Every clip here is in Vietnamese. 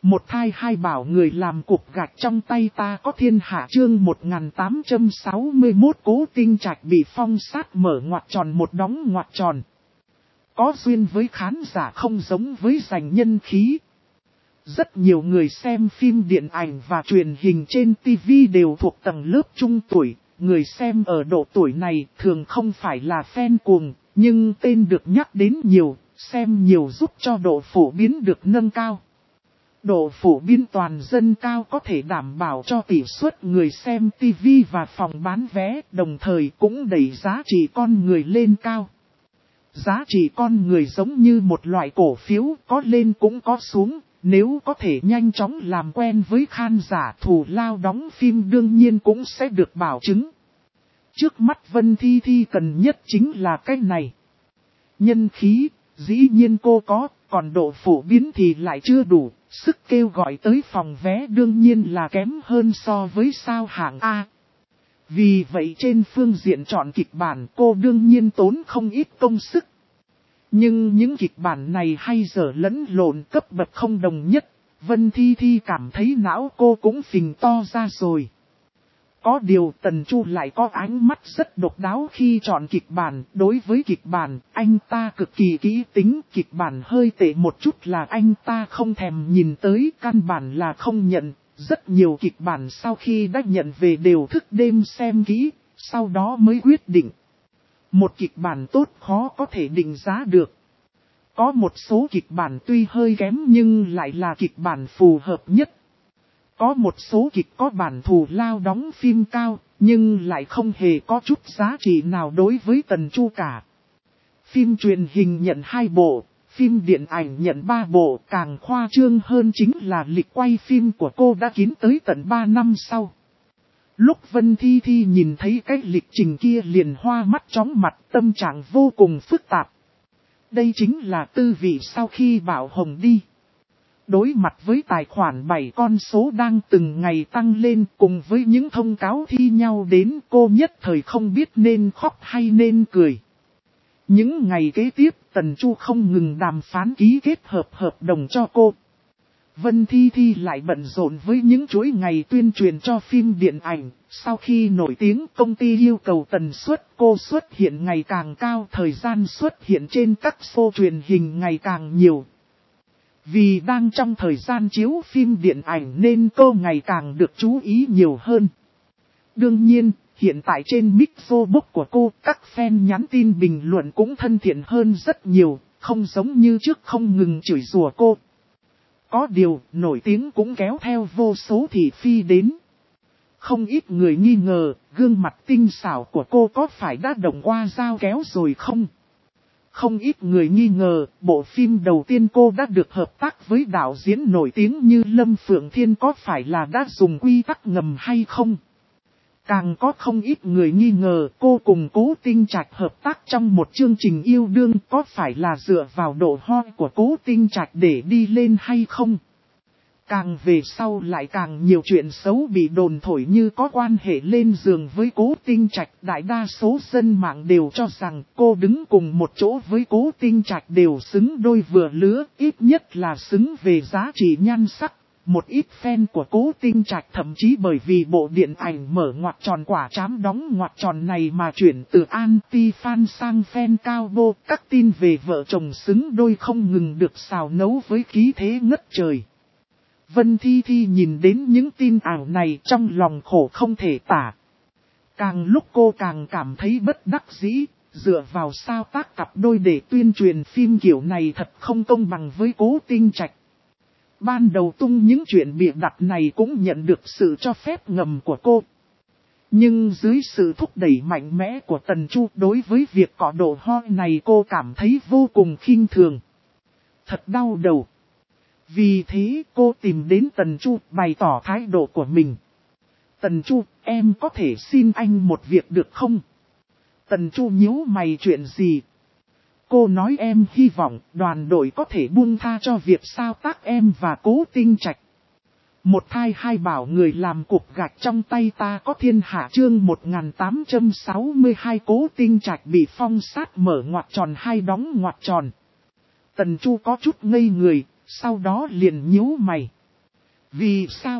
Một thai hai bảo người làm cục gạch trong tay ta có thiên hạ chương 1861 Cố Tinh Trạch bị phong sát mở ngoặc tròn một đóng ngoặc tròn. Có duyên với khán giả không giống với giành nhân khí. Rất nhiều người xem phim điện ảnh và truyền hình trên TV đều thuộc tầng lớp trung tuổi. Người xem ở độ tuổi này thường không phải là fan cuồng, nhưng tên được nhắc đến nhiều, xem nhiều giúp cho độ phổ biến được nâng cao. Độ phổ biến toàn dân cao có thể đảm bảo cho tỷ suất người xem TV và phòng bán vé, đồng thời cũng đẩy giá trị con người lên cao. Giá trị con người giống như một loại cổ phiếu, có lên cũng có xuống, nếu có thể nhanh chóng làm quen với khán giả, thù lao đóng phim đương nhiên cũng sẽ được bảo chứng. Trước mắt Vân Thi Thi cần nhất chính là cái này. Nhân khí, dĩ nhiên cô có, còn độ phổ biến thì lại chưa đủ, sức kêu gọi tới phòng vé đương nhiên là kém hơn so với sao hạng A. Vì vậy trên phương diện chọn kịch bản cô đương nhiên tốn không ít công sức. Nhưng những kịch bản này hay dở lẫn lộn cấp bậc không đồng nhất, Vân Thi Thi cảm thấy não cô cũng phình to ra rồi. Có điều Tần Chu lại có ánh mắt rất độc đáo khi chọn kịch bản. Đối với kịch bản, anh ta cực kỳ kỹ tính. Kịch bản hơi tệ một chút là anh ta không thèm nhìn tới, căn bản là không nhận. Rất nhiều kịch bản sau khi đã nhận về đều thức đêm xem kỹ, sau đó mới quyết định. Một kịch bản tốt khó có thể định giá được. Có một số kịch bản tuy hơi kém nhưng lại là kịch bản phù hợp nhất. Có một số kịch có bản thù lao đóng phim cao, nhưng lại không hề có chút giá trị nào đối với Tần Chu cả. Phim truyền hình nhận 2 bộ, phim điện ảnh nhận 3 bộ, càng khoa trương hơn chính là lịch quay phim của cô đã kín tới tận 3 năm sau. Lúc Vân Thi Thi nhìn thấy cái lịch trình kia liền hoa mắt chóng mặt, tâm trạng vô cùng phức tạp. Đây chính là tư vị sau khi Bảo Hồng đi. Đối mặt với tài khoản 7 con số đang từng ngày tăng lên cùng với những thông cáo thi nhau đến, cô nhất thời không biết nên khóc hay nên cười. Những ngày kế tiếp Tần Chu không ngừng đàm phán ký kết hợp đồng cho cô. Vân Thi Thi lại bận rộn với những chuỗi ngày tuyên truyền cho phim điện ảnh. Sau khi nổi tiếng, công ty yêu cầu tần suất cô xuất hiện ngày càng cao, thời gian xuất hiện trên các show truyền hình ngày càng nhiều. Vì đang trong thời gian chiếu phim điện ảnh nên cô ngày càng được chú ý nhiều hơn. Đương nhiên, hiện tại trên Mixobook của cô, các fan nhắn tin bình luận cũng thân thiện hơn rất nhiều, không giống như trước không ngừng chửi rủa cô. Có điều, nổi tiếng cũng kéo theo vô số thị phi đến. Không ít người nghi ngờ, gương mặt tinh xảo của cô có phải đã động qua dao kéo rồi không? Không ít người nghi ngờ, bộ phim đầu tiên cô đã được hợp tác với đạo diễn nổi tiếng như Lâm Phượng Thiên có phải là đã dùng quy tắc ngầm hay không? Càng có không ít người nghi ngờ cô cùng Cố Tinh Trạch hợp tác trong một chương trình yêu đương có phải là dựa vào độ hot của Cố Tinh Trạch để đi lên hay không? Càng về sau lại càng nhiều chuyện xấu bị đồn thổi như có quan hệ lên giường với Cố Tinh Trạch. Đại đa số dân mạng đều cho rằng cô đứng cùng một chỗ với Cố Tinh Trạch đều xứng đôi vừa lứa, ít nhất là xứng về giá trị nhan sắc. Một ít fan của Cố Tinh Trạch thậm chí bởi vì bộ điện ảnh mở ngoặc tròn quả trám đóng ngoặc tròn này mà chuyển từ anti-fan sang fan cao bô. Các tin về vợ chồng xứng đôi không ngừng được xào nấu với khí thế ngất trời. Vân Thi Thi nhìn đến những tin ảo này trong lòng khổ không thể tả. Càng lúc cô càng cảm thấy bất đắc dĩ, dựa vào sao tác cặp đôi để tuyên truyền phim kiểu này thật không công bằng với Cố Tinh Trạch. Ban đầu tung những chuyện bịa đặt này cũng nhận được sự cho phép ngầm của cô. Nhưng dưới sự thúc đẩy mạnh mẽ của Tần Chu đối với việc cọ độ ho này cô cảm thấy vô cùng khinh thường. Thật đau đầu. Vì thế cô tìm đến Tần Chu bày tỏ thái độ của mình. Tần Chu, em có thể xin anh một việc được không? Tần Chu nhíu mày chuyện gì? Cô nói em hy vọng đoàn đội có thể buông tha cho việc sao tác em và Cố Tinh Trạch. Một thai hai bảo người làm cục gạch trong tay ta có thiên hạ chương 1862 Cố Tinh Trạch bị phong sát mở ngoặc tròn hai đóng ngoặc tròn. Tần Chu có chút ngây người, sau đó liền nhíu mày. Vì sao?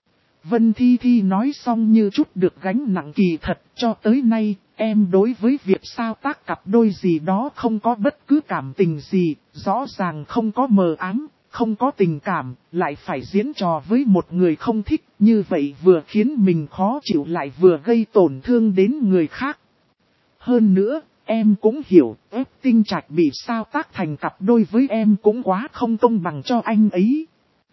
Vân Thi Thi nói xong như chút được gánh nặng, kỳ thật cho tới nay, em đối với việc sao tác cặp đôi gì đó không có bất cứ cảm tình gì, rõ ràng không có mờ ám, không có tình cảm, lại phải diễn trò với một người không thích, như vậy vừa khiến mình khó chịu lại vừa gây tổn thương đến người khác. Hơn nữa, em cũng hiểu, ép Tinh Trạch bị sao tác thành cặp đôi với em cũng quá không công bằng cho anh ấy.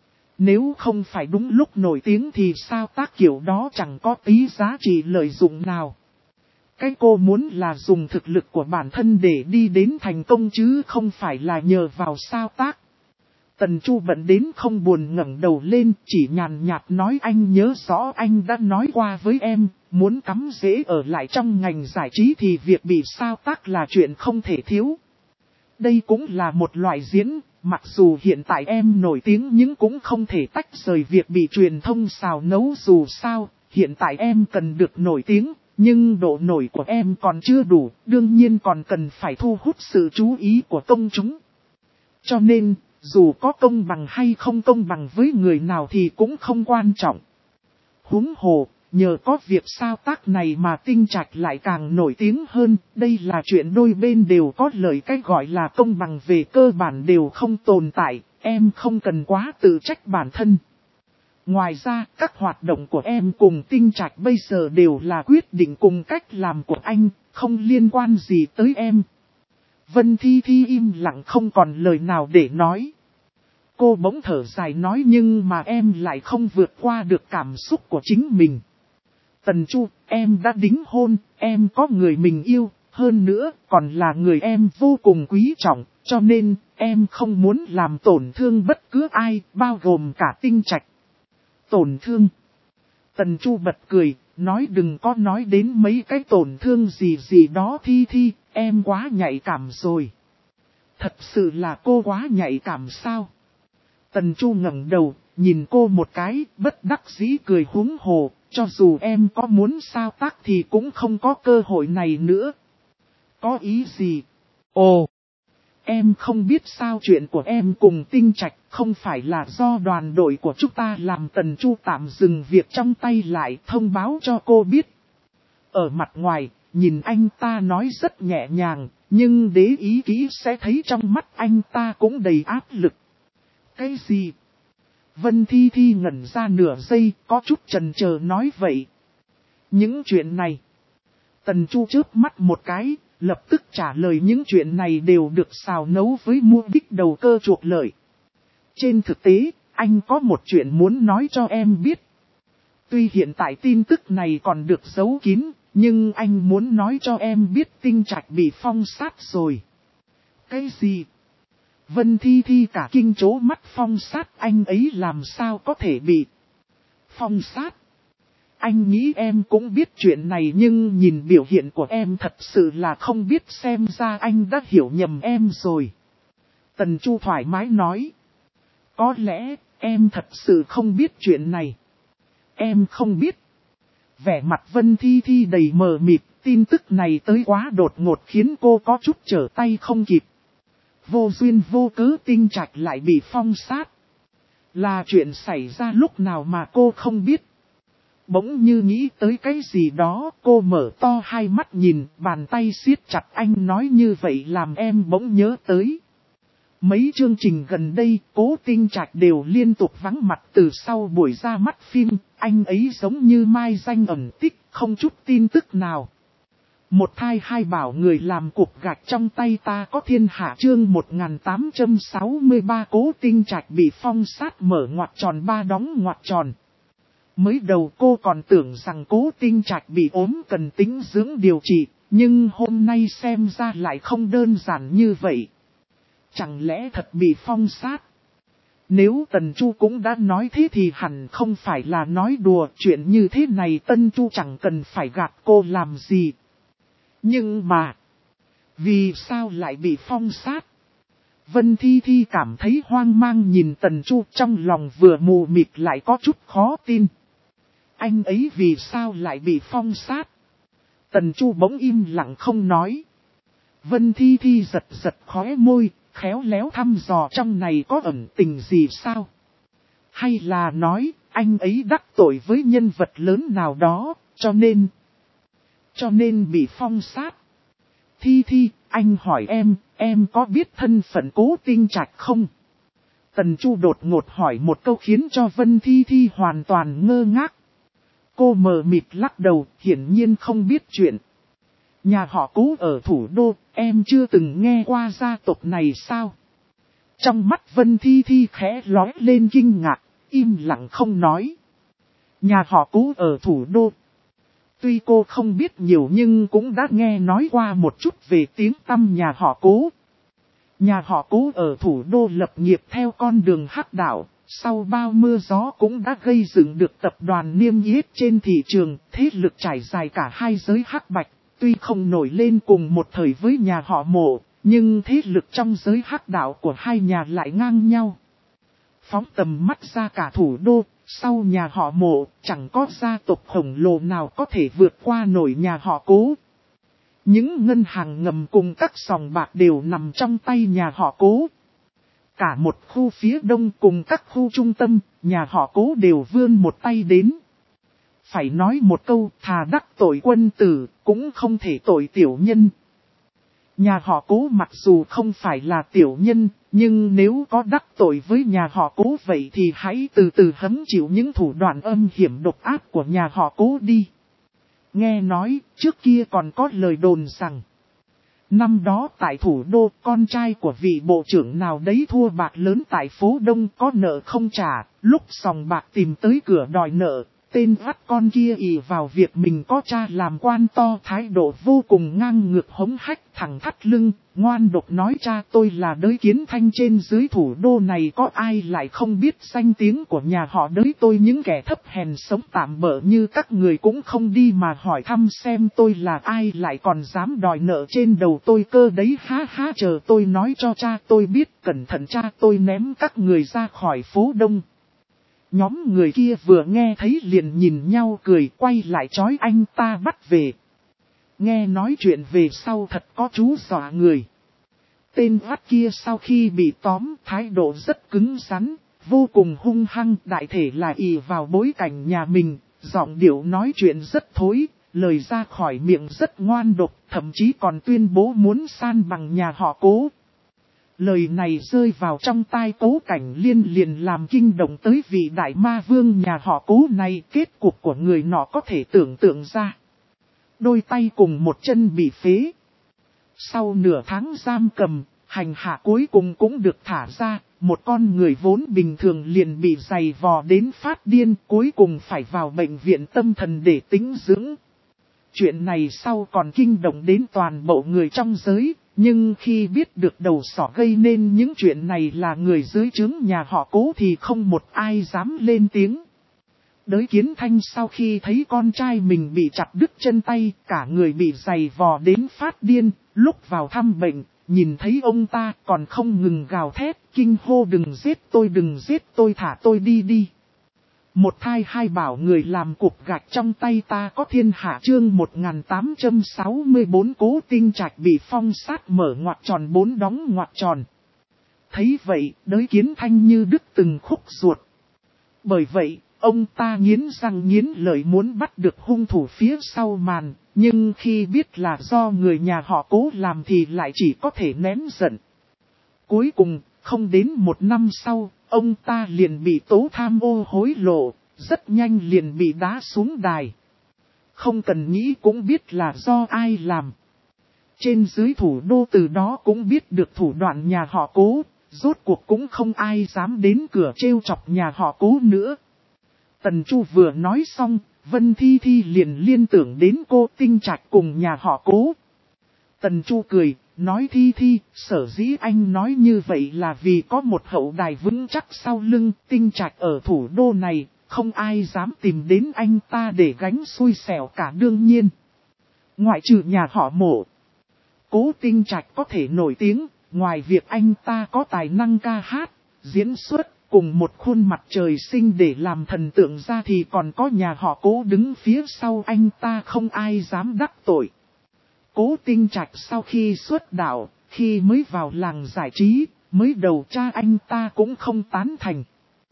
Nếu không phải đúng lúc nổi tiếng thì sao tác kiểu đó chẳng có tí giá trị lợi dụng nào. Cái cô muốn là dùng thực lực của bản thân để đi đến thành công chứ không phải là nhờ vào sao tác. Tần Chu bận đến không buồn ngẩng đầu lên, chỉ nhàn nhạt nói anh nhớ rõ anh đã nói qua với em, muốn cắm rễ ở lại trong ngành giải trí thì việc bị sao tác là chuyện không thể thiếu. Đây cũng là một loại diễn, mặc dù hiện tại em nổi tiếng nhưng cũng không thể tách rời việc bị truyền thông xào nấu, dù sao, hiện tại em cần được nổi tiếng, nhưng độ nổi của em còn chưa đủ, đương nhiên còn cần phải thu hút sự chú ý của công chúng. Cho nên, dù có công bằng hay không công bằng với người nào thì cũng không quan trọng. Huống hồ, nhờ có việc sao tác này mà Tinh Trạch lại càng nổi tiếng hơn, đây là chuyện đôi bên đều có lợi, cái gọi là công bằng về cơ bản đều không tồn tại, em không cần quá tự trách bản thân. Ngoài ra, các hoạt động của em cùng Tinh Trạch bây giờ đều là quyết định cùng cách làm của anh, không liên quan gì tới em. Vân Thi Thi im lặng không còn lời nào để nói. Cô bỗng thở dài nói nhưng mà em lại không vượt qua được cảm xúc của chính mình. Tần Chu, em đã đính hôn, em có người mình yêu, hơn nữa còn là người em vô cùng quý trọng, cho nên em không muốn làm tổn thương bất cứ ai, bao gồm cả Tinh Trạch. Tổn thương? Tần Chu bật cười, nói đừng có nói đến mấy cái tổn thương gì đó Thi Thi, em quá nhạy cảm rồi. Thật sự là cô quá nhạy cảm sao? Tần Chu ngẩng đầu, nhìn cô một cái, bất đắc dĩ cười, huống hồ, cho dù em có muốn sao tác thì cũng không có cơ hội này nữa. Có ý gì? Ồ, em không biết sao chuyện của em cùng Tinh Trạch không phải là do đoàn đội của chúng ta làm. Tần Chu tạm dừng việc trong tay lại, thông báo cho cô biết. Ở mặt ngoài, nhìn anh ta nói rất nhẹ nhàng, nhưng để ý kỹ sẽ thấy trong mắt anh ta cũng đầy áp lực. Cái gì? Vân Thi Thi ngẩn ra nửa giây, có chút chần chờ nói vậy. Những chuyện này. Tần Chu chớp mắt một cái, lập tức trả lời những chuyện này đều được xào nấu với mục đích đầu cơ chuộc lợi. Trên thực tế, anh có một chuyện muốn nói cho em biết. Tuy hiện tại tin tức này còn được giấu kín, nhưng anh muốn nói cho em biết Tinh Trạch bị phong sát rồi. Cái gì? Vân Thi Thi cả kinh chố mắt, phong sát? Anh ấy làm sao có thể bị phong sát? Anh nghĩ em cũng biết chuyện này nhưng nhìn biểu hiện của em thật sự là không biết, xem ra anh đã hiểu nhầm em rồi. Tần Chu thoải mái nói. Có lẽ em thật sự không biết chuyện này. Em không biết. Vẻ mặt Vân Thi Thi đầy mờ mịt, tin tức này tới quá đột ngột khiến cô có chút trở tay không kịp. Vô duyên vô cớ Tinh Trạch lại bị phong sát. Là chuyện xảy ra lúc nào mà cô không biết. Bỗng như nghĩ tới cái gì đó, cô mở to hai mắt nhìn, bàn tay siết chặt. Anh nói như vậy làm em bỗng nhớ tới. Mấy chương trình gần đây, Cố Tinh Trạch đều liên tục vắng mặt từ sau buổi ra mắt phim, anh ấy giống như mai danh ẩn tích, không chút tin tức nào. Một thai hai bảo người làm cục gạch trong tay ta có thiên hạ. Chương 1863 Cố Tinh Trạch bị phong sát mở ngoặc tròn ba đóng ngoặc tròn. Mới đầu cô còn tưởng rằng Cố Tinh Trạch bị ốm cần tĩnh dưỡng điều trị, nhưng hôm nay xem ra lại không đơn giản như vậy. Chẳng lẽ thật bị phong sát? Nếu Tần Chu cũng đã nói thế thì hẳn không phải là nói đùa, chuyện như thế này Tần Chu chẳng cần phải gạt cô làm gì. Nhưng mà, vì sao lại bị phong sát? Vân Thi Thi cảm thấy hoang mang nhìn Tần Chu, trong lòng vừa mù mịt lại có chút khó tin. Anh ấy vì sao lại bị phong sát? Tần Chu bỗng im lặng không nói. Vân Thi Thi giật giật khóe môi, khéo léo thăm dò trong này có ẩn tình gì sao? Hay là nói, anh ấy đắc tội với nhân vật lớn nào đó, cho nên bị phong sát. Thi, anh hỏi em có biết thân phận Cố Tinh Trạch không? Tần Chu đột ngột hỏi một câu khiến cho Vân Thi hoàn toàn ngơ ngác. Cô mờ mịt lắc đầu, hiển nhiên không biết chuyện. Nhà họ Cố ở thủ đô, em chưa từng nghe qua gia tộc này sao? Trong mắt Vân Thi khẽ lóe lên kinh ngạc, im lặng không nói. Nhà họ Cố ở thủ đô. Tuy cô không biết nhiều nhưng cũng đã nghe nói qua một chút về tiếng tăm nhà họ Cố. Nhà họ Cố ở thủ đô lập nghiệp theo con đường hắc đạo, sau bao mưa gió cũng đã gây dựng được tập đoàn niêm yết trên thị trường, thế lực trải dài cả hai giới hắc bạch, tuy không nổi lên cùng một thời với nhà họ Mộ, nhưng thế lực trong giới hắc đạo của hai nhà lại ngang nhau. Phóng tầm mắt ra cả thủ đô, sau nhà họ Mộ, chẳng có gia tộc khổng lồ nào có thể vượt qua nổi nhà họ Cố. Những ngân hàng ngầm cùng các sòng bạc đều nằm trong tay nhà họ Cố. Cả một khu phía đông cùng các khu trung tâm, nhà họ Cố đều vươn một tay đến. Phải nói một câu, thà đắc tội quân tử, cũng không thể tội tiểu nhân. Nhà họ Cố mặc dù không phải là tiểu nhân, nhưng nếu có đắc tội với nhà họ Cố vậy thì hãy từ từ hấm chịu những thủ đoạn âm hiểm độc ác của nhà họ Cố đi. Nghe nói, trước kia còn có lời đồn rằng, năm đó tại thủ đô, con trai của vị bộ trưởng nào đấy thua bạc lớn tại phố Đông có nợ không trả, lúc sòng bạc tìm tới cửa đòi nợ, tên vắt con kia ỷ vào việc mình có cha làm quan to, thái độ vô cùng ngang ngược hống hách, thẳng thắt lưng, ngoan độc nói cha tôi là đới Kiến Thanh, trên dưới thủ đô này có ai lại không biết danh tiếng của nhà họ đới tôi, những kẻ thấp hèn sống tạm bợ như các người cũng không đi mà hỏi thăm xem tôi là ai, lại còn dám đòi nợ trên đầu tôi cơ đấy, ha chờ tôi nói cho cha tôi biết, cẩn thận cha tôi ném các người ra khỏi phố Đông. Nhóm người kia vừa nghe thấy liền nhìn nhau cười, quay lại trói anh ta bắt về. Nghe nói chuyện về sau thật có chú dọa người. Tên vắt kia sau khi bị tóm, thái độ rất cứng rắn, vô cùng hung hăng, đại thể là ỷ vào bối cảnh nhà mình, giọng điệu nói chuyện rất thối, lời ra khỏi miệng rất ngoan độc, thậm chí còn tuyên bố muốn san bằng nhà họ Cố. Lời này rơi vào trong tai Cố Cảnh Liên liền làm kinh động tới vị đại ma vương nhà họ Cố này, kết cục của người nọ có thể tưởng tượng ra. Đôi tay cùng một chân bị phế. Sau nửa tháng giam cầm, hành hạ cuối cùng cũng được thả ra, một con người vốn bình thường liền bị giày vò đến phát điên, cuối cùng phải vào bệnh viện tâm thần để tĩnh dưỡng. Chuyện này sau còn kinh động đến toàn bộ người trong giới, nhưng khi biết được đầu sỏ gây nên những chuyện này là người dưới trướng nhà họ Cố thì không một ai dám lên tiếng. Đới Kiến Thanh sau khi thấy con trai mình bị chặt đứt chân tay, cả người bị giày vò đến phát điên, lúc vào thăm bệnh, nhìn thấy ông ta còn không ngừng gào thét, kinh hô đừng giết tôi, thả tôi đi. Một thai hai bảo người làm cục gạch trong tay ta có thiên hạ, chương 1864 Cố Tinh Trạch bị phong sát mở ngoặc tròn 4 đóng ngoặc tròn. Thấy vậy, Đới Kiến Thanh như đứt từng khúc ruột. Bởi vậy, ông ta nghiến răng nghiến lợi muốn bắt được hung thủ phía sau màn, nhưng khi biết là do người nhà họ Cố làm thì lại chỉ có thể nén giận. Cuối cùng, không đến một năm sau, ông ta liền bị tố tham ô hối lộ, rất nhanh liền bị đá xuống đài. Không cần nghĩ cũng biết là do ai làm. Trên dưới thủ đô từ đó cũng biết được thủ đoạn nhà họ Cố, rốt cuộc cũng không ai dám đến cửa trêu chọc nhà họ Cố nữa. Tần Chu vừa nói xong, Vân Thi liền liên tưởng đến cô Tinh Trạch cùng nhà họ Cố. Tần Chu cười, nói Thi, sở dĩ anh nói như vậy là vì có một hậu đài vững chắc sau lưng, Tinh Trạch ở thủ đô này, không ai dám tìm đến anh ta để gánh xui xẻo cả, đương nhiên. Ngoại trừ nhà họ Mộ, Cố Tinh Trạch có thể nổi tiếng, ngoài việc anh ta có tài năng ca hát, diễn xuất, cùng một khuôn mặt trời sinh để làm thần tượng ra thì còn có nhà họ Cố đứng phía sau anh ta, không ai dám đắc tội. Cố Tinh Trạch sau khi xuất đạo, khi mới vào làng giải trí, mới đầu cha anh ta cũng không tán thành.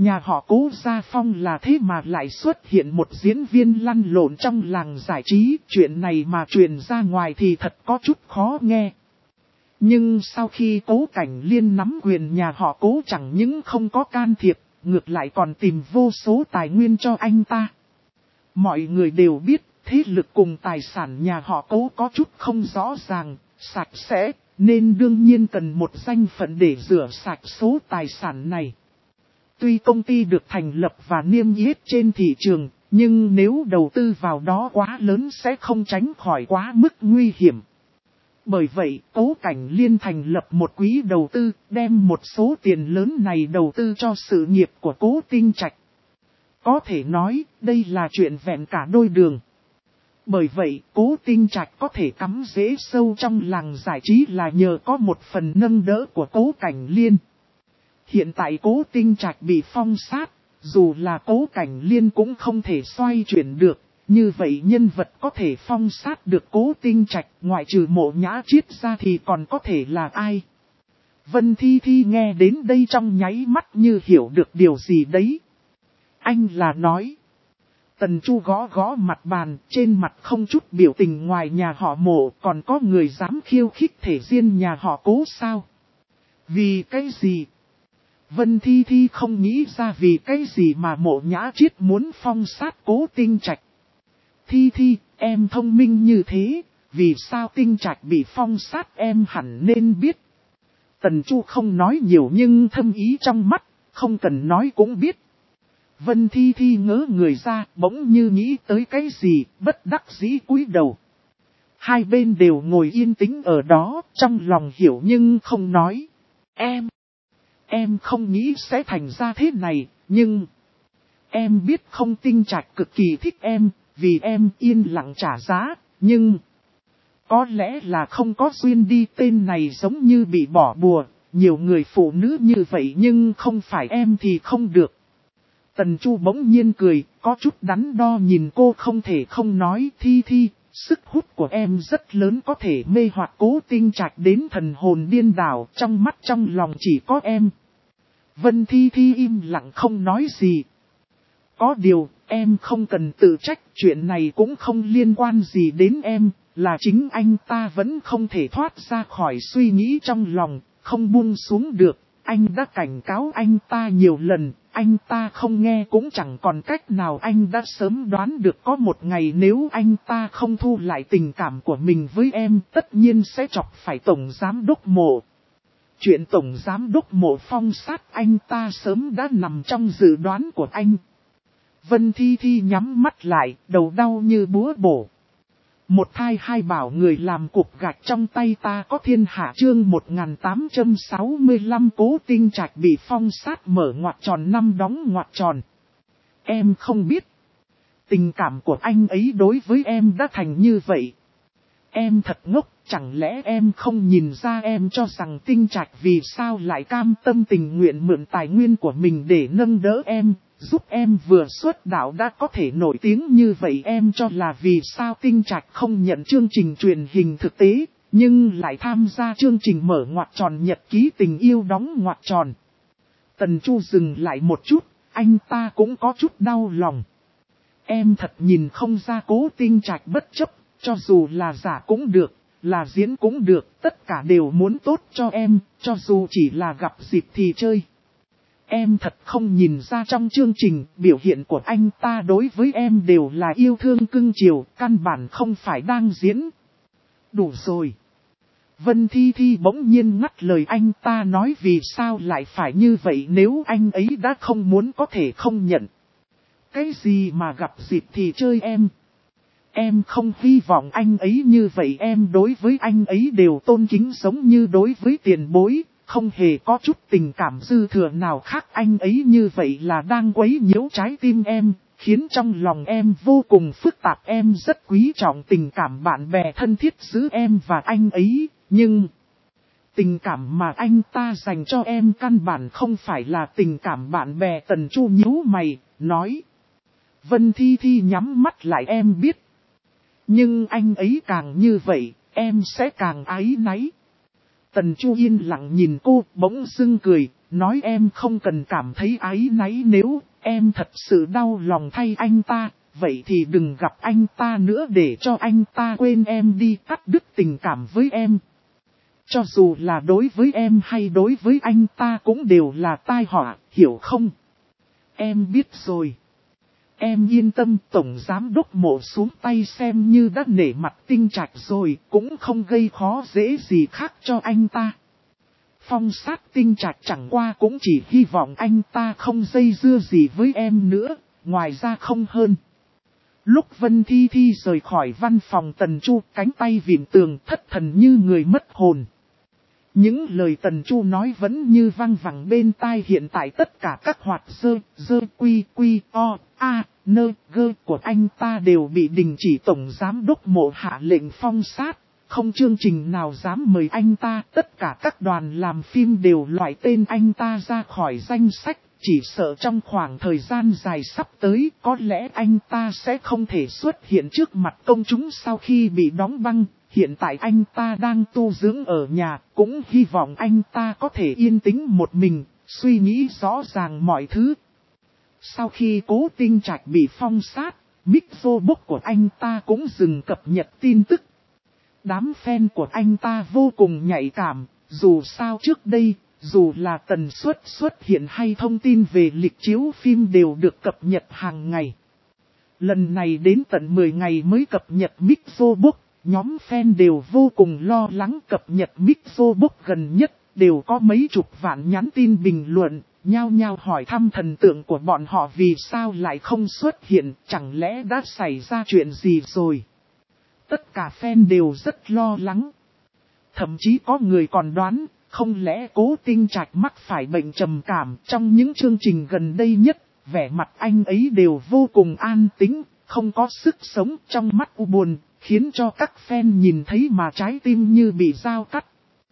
Nhà họ Cố Gia Phong là thế mà lại xuất hiện một diễn viên lăn lộn trong làng giải trí. Chuyện này mà truyền ra ngoài thì thật có chút khó nghe. Nhưng sau khi Cố Cảnh Liên nắm quyền, nhà họ Cố chẳng những không có can thiệp, ngược lại còn tìm vô số tài nguyên cho anh ta. Mọi người đều biết, thế lực cùng tài sản nhà họ Cố có chút không rõ ràng, sạch sẽ, nên đương nhiên cần một danh phận để rửa sạch số tài sản này. Tuy công ty được thành lập và niêm yết trên thị trường, nhưng nếu đầu tư vào đó quá lớn sẽ không tránh khỏi quá mức nguy hiểm. Bởi vậy, Cố Cảnh Liên thành lập một quỹ đầu tư, đem một số tiền lớn này đầu tư cho sự nghiệp của Cố Tinh Trạch. Có thể nói, đây là chuyện vẹn cả đôi đường. Bởi vậy, Cố Tinh Trạch có thể cắm rễ sâu trong làng giải trí là nhờ có một phần nâng đỡ của Cố Cảnh Liên. Hiện tại Cố Tinh Trạch bị phong sát, dù là Cố Cảnh Liên cũng không thể xoay chuyển được. Như vậy nhân vật có thể phong sát được Cố Tinh Trạch, ngoại trừ Mộ Nhã Triết ra thì còn có thể là ai? Vân Thi Thi nghe đến đây trong nháy mắt như hiểu được điều gì đấy. Anh là nói. Tần Chu gõ gõ mặt bàn, trên mặt không chút biểu tình. Ngoài nhà họ Mộ còn có người dám khiêu khích thể diện nhà họ Cố sao? Vì cái gì? Vân Thi Thi không nghĩ ra vì cái gì mà Mộ Nhã Triết muốn phong sát Cố Tinh Trạch. Thi Thi, em thông minh như thế, vì sao Tinh Trạch bị phong sát em hẳn nên biết. Tần Chu không nói nhiều nhưng thâm ý trong mắt, không cần nói cũng biết. Vân Thi Thi ngớ người ra, bỗng như nghĩ tới cái gì, bất đắc dĩ cúi đầu. Hai bên đều ngồi yên tĩnh ở đó, trong lòng hiểu nhưng không nói. Em không nghĩ sẽ thành ra thế này, nhưng em biết không, Tinh Trạch cực kỳ thích em, vì em yên lặng trả giá, nhưng có lẽ là không có duyên đi, tên này giống như bị bỏ bùa, nhiều người phụ nữ như vậy nhưng không phải em thì không được. Tần Chu bỗng nhiên cười, có chút đắn đo nhìn cô, không thể không nói. Thi Thi, sức hút của em rất lớn, có thể mê hoặc Cố Tinh Trạch đến thần hồn điên đảo, trong mắt trong lòng chỉ có em. Vân Thi Thi im lặng không nói gì. Có điều, em không cần tự trách, chuyện này cũng không liên quan gì đến em, là chính anh ta vẫn không thể thoát ra khỏi suy nghĩ trong lòng, không buông xuống được. Anh đã cảnh cáo anh ta nhiều lần, anh ta không nghe cũng chẳng còn cách nào. Anh đã sớm đoán được có một ngày nếu anh ta không thu lại tình cảm của mình với em, tất nhiên sẽ chọc phải Tổng Giám Đốc Mộ. Chuyện Tổng Giám Đốc Mộ phong sát anh ta sớm đã nằm trong dự đoán của anh. Vân Thi Thi nhắm mắt lại, đầu đau như búa bổ. Một thai hai bảo người làm cục gạch trong tay ta có thiên hạ. Chương 1865 Cố Tinh Trạch bị phong sát mở ngoặc tròn, năm đóng ngoặc tròn. Em không biết. Tình cảm của anh ấy đối với em đã thành như vậy. Em thật ngốc, chẳng lẽ em không nhìn ra? Em cho rằng Tinh Trạch vì sao lại cam tâm tình nguyện mượn tài nguyên của mình để nâng đỡ em, giúp em vừa xuất đạo đã có thể nổi tiếng như vậy. Em cho là vì sao Tinh Trạch không nhận chương trình truyền hình thực tế, nhưng lại tham gia chương trình mở ngoặc tròn nhật ký tình yêu đóng ngoặc tròn. Tần Chu dừng lại một chút, anh ta cũng có chút đau lòng. Em thật nhìn không ra Cố Tinh Trạch bất chấp, cho dù là giả cũng được, là diễn cũng được, tất cả đều muốn tốt cho em, cho dù chỉ là gặp dịp thì chơi. Em thật không nhìn ra trong chương trình, biểu hiện của anh ta đối với em đều là yêu thương cưng chiều, căn bản không phải đang diễn. Đủ rồi. Vân Thi Thi bỗng nhiên ngắt lời anh ta nói, vì sao lại phải như vậy nếu anh ấy đã không muốn có thể không nhận. Cái gì mà gặp dịp thì chơi em? Em không hy vọng anh ấy như vậy, em đối với anh ấy đều tôn kính giống như đối với tiền bối, không hề có chút tình cảm dư thừa nào khác. Anh ấy như vậy là đang quấy nhiễu trái tim em, khiến trong lòng em vô cùng phức tạp. Em rất quý trọng tình cảm bạn bè thân thiết giữa em và anh ấy, nhưng tình cảm mà anh ta dành cho em căn bản không phải là tình cảm bạn bè. Tần Chu nhíu mày, nói. Vân Thi Thi nhắm mắt lại, em biết. Nhưng anh ấy càng như vậy, em sẽ càng áy náy. Tần Chu yên lặng nhìn cô, bỗng dưng cười, nói em không cần cảm thấy áy náy, nếu em thật sự đau lòng thay anh ta, vậy thì đừng gặp anh ta nữa để cho anh ta quên em đi, cắt đứt tình cảm với em. Cho dù là đối với em hay đối với anh ta cũng đều là tai họa, hiểu không? Em biết rồi. Em yên tâm, Tổng Giám Đốc Mộ xuống tay xem như đã nể mặt Tinh Trạch rồi, cũng không gây khó dễ gì khác cho anh ta. Phong sát Tinh Trạch chẳng qua cũng chỉ hy vọng anh ta không dây dưa gì với em nữa, ngoài ra không hơn. Lúc Vân Thi Thi rời khỏi văn phòng Tần Chu, cánh tay vịn tường thất thần như người mất hồn. Những lời Tần Chu nói vẫn như văng vẳng bên tai, hiện tại tất cả các hoạt quy o, a, nơ, gơ của anh ta đều bị đình chỉ. Tổng Giám Đốc Mộ hạ lệnh phong sát, không chương trình nào dám mời anh ta, tất cả các đoàn làm phim đều loại tên anh ta ra khỏi danh sách, chỉ sợ trong khoảng thời gian dài sắp tới có lẽ anh ta sẽ không thể xuất hiện trước mặt công chúng sau khi bị đóng băng. Hiện tại anh ta đang tu dưỡng ở nhà, cũng hy vọng anh ta có thể yên tĩnh một mình, suy nghĩ rõ ràng mọi thứ. Sau khi Cố Tinh Trạch bị phong sát, microbook của anh ta cũng dừng cập nhật tin tức. Đám fan của anh ta vô cùng nhạy cảm, dù sao trước đây, dù là tần suất xuất hiện hay thông tin về lịch chiếu phim đều được cập nhật hàng ngày. Lần này đến tận 10 ngày mới cập nhật microbook. Nhóm fan đều vô cùng lo lắng, cập nhật microbook gần nhất, đều có mấy chục vạn nhắn tin bình luận, nhao nhao hỏi thăm thần tượng của bọn họ vì sao lại không xuất hiện, chẳng lẽ đã xảy ra chuyện gì rồi. Tất cả fan đều rất lo lắng. Thậm chí có người còn đoán, không lẽ Cố Tinh Trạch mắc phải bệnh trầm cảm. Trong những chương trình gần đây nhất, vẻ mặt anh ấy đều vô cùng an tĩnh, không có sức sống, trong mắt u buồn, khiến cho các fan nhìn thấy mà trái tim như bị dao cắt.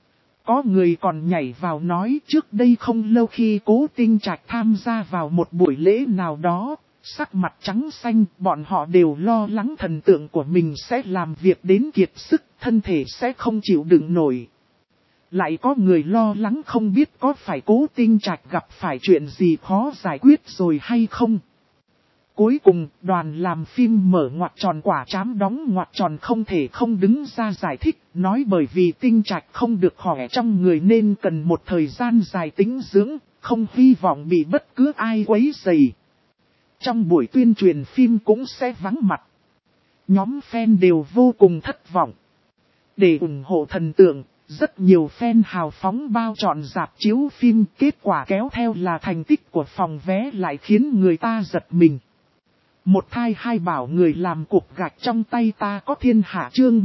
Có người còn nhảy vào nói trước đây không lâu khi Cố Tinh Trạch tham gia vào một buổi lễ nào đó, sắc mặt trắng xanh, bọn họ đều lo lắng thần tượng của mình sẽ làm việc đến kiệt sức, thân thể sẽ không chịu đựng nổi. Lại có người lo lắng không biết có phải Cố Tinh Trạch gặp phải chuyện gì khó giải quyết rồi hay không. Cuối cùng, đoàn làm phim mở ngoặc tròn quả trám đóng ngoặc tròn không thể không đứng ra giải thích, nói bởi vì Tinh Trạch không được khỏe trong người nên cần một thời gian dài tĩnh dưỡng, không hy vọng bị bất cứ ai quấy rầy. Trong buổi tuyên truyền phim cũng sẽ vắng mặt. Nhóm fan đều vô cùng thất vọng. Để ủng hộ thần tượng, rất nhiều fan hào phóng bao trọn rạp chiếu phim, kết quả kéo theo là thành tích của phòng vé lại khiến người ta giật mình. Một thai hai bảo người làm cục gạch trong tay ta có thiên hạ, chương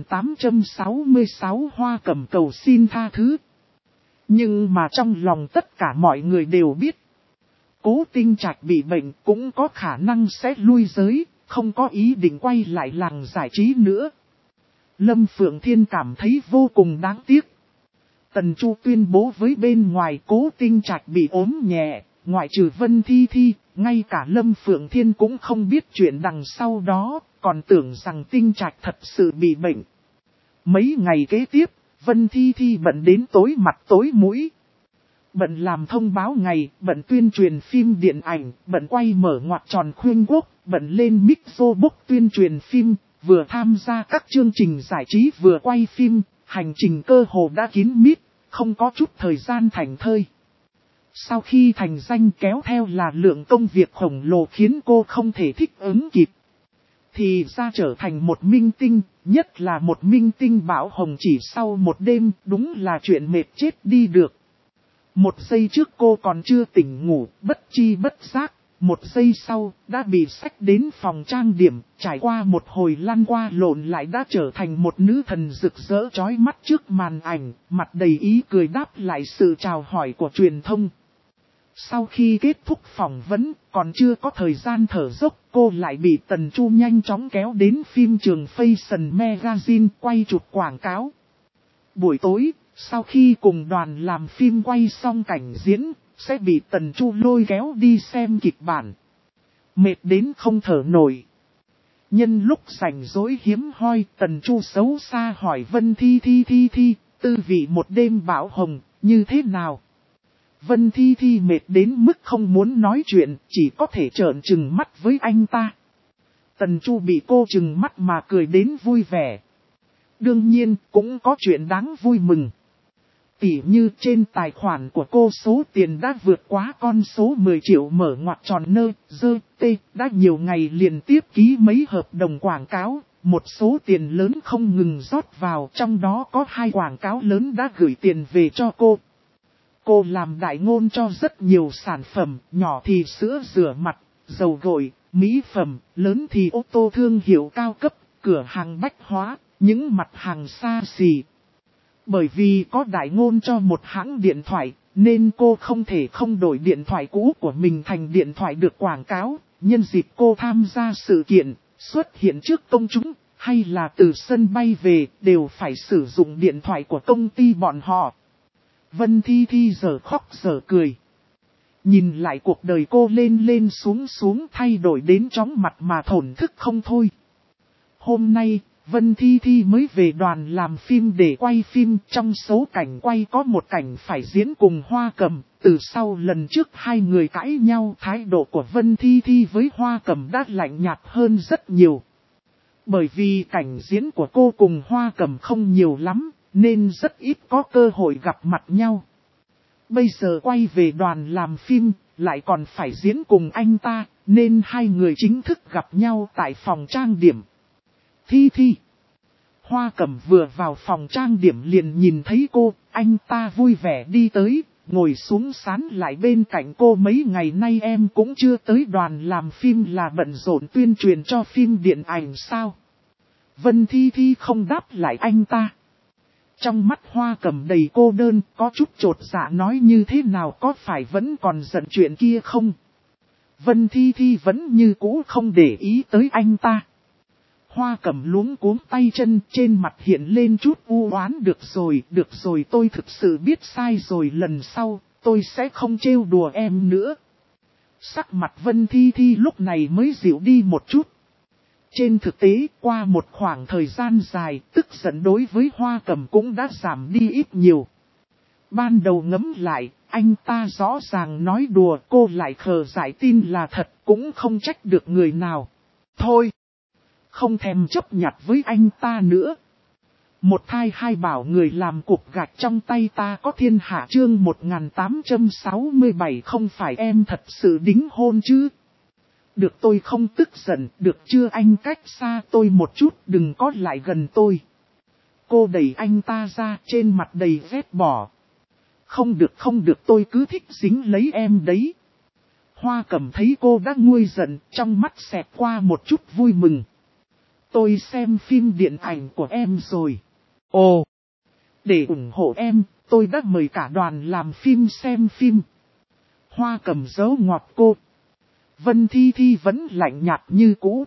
1866 Hoa Cẩm cầu xin tha thứ. Nhưng mà trong lòng tất cả mọi người đều biết, Cố Tinh Trạch bị bệnh cũng có khả năng sẽ lui giới, không có ý định quay lại làng giải trí nữa. Lâm Phượng Thiên cảm thấy vô cùng đáng tiếc. Tần Chu tuyên bố với bên ngoài Cố Tinh Trạch bị ốm nhẹ, ngoại trừ Vân Thi Thi, ngay cả Lâm Phượng Thiên cũng không biết chuyện đằng sau đó, còn tưởng rằng Tinh Trạch thật sự bị bệnh. Mấy ngày kế tiếp, Vân Thi Thi bận đến tối mặt tối mũi. Bận làm thông báo ngày, bận tuyên truyền phim điện ảnh, bận quay mở ngoặc tròn khuyên quốc, bận lên microbook tuyên truyền phim, vừa tham gia các chương trình giải trí vừa quay phim, hành trình cơ hồ đã kín mít, không có chút thời gian thảnh thơi. Sau khi thành danh kéo theo là lượng công việc khổng lồ khiến cô không thể thích ứng kịp. Thì ra trở thành một minh tinh, nhất là một minh tinh bão hồng chỉ sau một đêm, đúng là chuyện mệt chết đi được. Một giây trước cô còn chưa tỉnh ngủ, bất chi bất giác, một giây sau đã bị xách đến phòng trang điểm, trải qua một hồi lăn qua lộn lại đã trở thành một nữ thần rực rỡ chói mắt trước màn ảnh, mặt đầy ý cười đáp lại sự chào hỏi của truyền thông. Sau khi kết thúc phỏng vấn, còn chưa có thời gian thở dốc, cô lại bị Tần Chu nhanh chóng kéo đến phim trường Fashion Magazine quay chụp quảng cáo. Buổi tối, sau khi cùng đoàn làm phim quay xong cảnh diễn, sẽ bị Tần Chu lôi kéo đi xem kịch bản. Mệt đến không thở nổi. Nhân lúc rảnh rỗi hiếm hoi, Tần Chu xấu xa hỏi Vân Thi, tư vị một đêm bão hồng, như thế nào? Vân Thi Thi mệt đến mức không muốn nói chuyện, chỉ có thể trợn trừng mắt với anh ta. Tần Chu bị cô trừng mắt mà cười đến vui vẻ. Đương nhiên, cũng có chuyện đáng vui mừng. Tỉ như trên tài khoản của cô số tiền đã vượt quá con số 10 triệu mở ngoặc tròn nơ, dơ, tê, đã nhiều ngày liên tiếp ký mấy hợp đồng quảng cáo, một số tiền lớn không ngừng rót vào, trong đó có 2 quảng cáo lớn đã gửi tiền về cho cô. Cô làm đại ngôn cho rất nhiều sản phẩm, nhỏ thì sữa rửa mặt, dầu gội, mỹ phẩm, lớn thì ô tô thương hiệu cao cấp, cửa hàng bách hóa, những mặt hàng xa xỉ. Bởi vì có đại ngôn cho một hãng điện thoại, nên cô không thể không đổi điện thoại cũ của mình thành điện thoại được quảng cáo. Nhân dịp cô tham gia sự kiện, xuất hiện trước công chúng, hay là từ sân bay về, đều phải sử dụng điện thoại của công ty bọn họ. Vân Thi Thi giờ khóc giờ cười. Nhìn lại cuộc đời cô lên lên xuống xuống thay đổi đến chóng mặt mà thổn thức không thôi. Hôm nay, Vân Thi Thi mới về đoàn làm phim để quay phim. Trong số cảnh quay có một cảnh phải diễn cùng Hoa Cẩm. Từ sau lần trước hai người cãi nhau, thái độ của Vân Thi Thi với Hoa Cẩm đã lạnh nhạt hơn rất nhiều. Bởi vì cảnh diễn của cô cùng Hoa Cẩm không nhiều lắm, nên rất ít có cơ hội gặp mặt nhau. Bây giờ quay về đoàn làm phim, lại còn phải diễn cùng anh ta, nên hai người chính thức gặp nhau tại phòng trang điểm. Thi Thi. Hoa Cẩm vừa vào phòng trang điểm liền nhìn thấy cô, anh ta vui vẻ đi tới, ngồi xuống sán lại bên cạnh cô. Mấy ngày nay em cũng chưa tới đoàn làm phim, là bận rộn tuyên truyền cho phim điện ảnh sao? Vân Thi Thi không đáp lại anh ta. Trong mắt Hoa Cẩm đầy cô đơn, có chút chột dạ nói như thế nào, có phải vẫn còn giận chuyện kia không? Vân Thi Thi vẫn như cũ không để ý tới anh ta. Hoa Cẩm luống cuống tay chân, trên mặt hiện lên chút u oán. Được rồi, tôi thực sự biết sai rồi, lần sau, tôi sẽ không trêu đùa em nữa. Sắc mặt Vân Thi Thi lúc này mới dịu đi một chút. Trên thực tế, qua một khoảng thời gian dài, tức giận đối với Hoa Cẩm cũng đã giảm đi ít nhiều. Ban đầu ngẫm lại, anh ta rõ ràng nói đùa, cô lại khờ dại tin là thật, cũng không trách được người nào. Thôi, không thèm chấp nhặt với anh ta nữa. Một thai hai bảo người làm cục gạch trong tay ta có thiên hạ, chương 1867. Không phải em thật sự đính hôn chứ? Được, tôi không tức giận, được chưa anh, cách xa tôi một chút, đừng có lại gần tôi. Cô đẩy anh ta ra, trên mặt đầy ghét bỏ. Không được, tôi cứ thích dính lấy em đấy. Hoa Cẩm thấy cô đã nguôi giận, trong mắt xẹt qua một chút vui mừng. Tôi xem phim điện ảnh của em rồi. Ồ, để ủng hộ em, tôi đã mời cả đoàn làm phim xem phim. Hoa Cẩm giấu ngọt cô. Vân Thi Thi vẫn lạnh nhạt như cũ.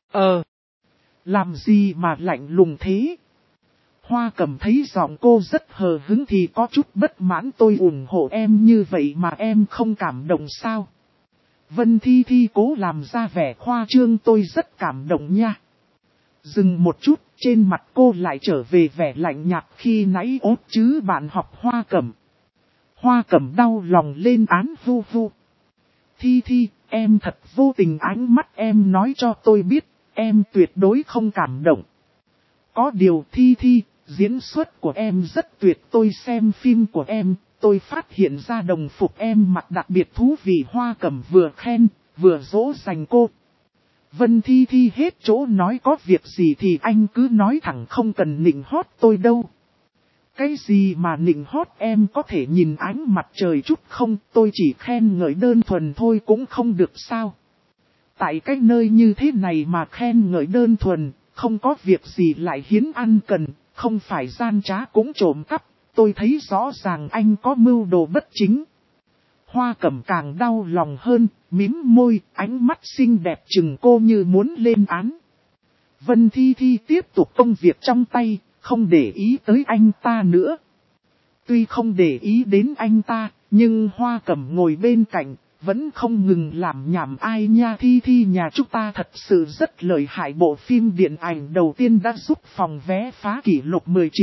Làm gì mà lạnh lùng thế? Hoa Cẩm thấy giọng cô rất hờ hứng thì có chút bất mãn. Tôi ủng hộ em như vậy mà em không cảm động sao? Vân Thi Thi cố làm ra vẻ khoa trương, tôi rất cảm động nha. Dừng một chút, trên mặt cô lại trở về vẻ lạnh nhạt khi nãy ốt chứ bạn học Hoa Cẩm. Hoa Cẩm đau lòng lên án vu vu. Thi Thi, em thật vô tình, ánh mắt em nói cho tôi biết, em tuyệt đối không cảm động. Có điều Thi Thi, diễn xuất của em rất tuyệt, tôi xem phim của em, tôi phát hiện ra đồng phục em mặc đặc biệt thú vị. Hoa Cẩm vừa khen, vừa dỗ dành cô. Vân Thi Thi hết chỗ nói, có việc gì thì anh cứ nói thẳng, không cần nịnh hót tôi đâu. Cái gì mà nịnh hót, em có thể nhìn ánh mặt trời chút không, tôi chỉ khen ngợi đơn thuần thôi cũng không được sao? Tại cái nơi như thế này mà khen ngợi đơn thuần, không có việc gì lại hiến ăn cần, không phải gian trá cũng trộm cắp, tôi thấy rõ ràng anh có mưu đồ bất chính. Hoa Cẩm càng đau lòng hơn, mím môi, ánh mắt xinh đẹp chừng cô như muốn lên án. Vân Thi Thi tiếp tục công việc trong tay, không để ý tới anh ta nữa. Tuy không để ý đến anh ta, nhưng Hoa Cẩm ngồi bên cạnh, vẫn không ngừng làm nhảm. Ai nha Thi Thi, nhà chúng ta thật sự rất lợi hại, bộ phim điện ảnh đầu tiên đã giúp phòng vé phá kỷ lục 10 triệu,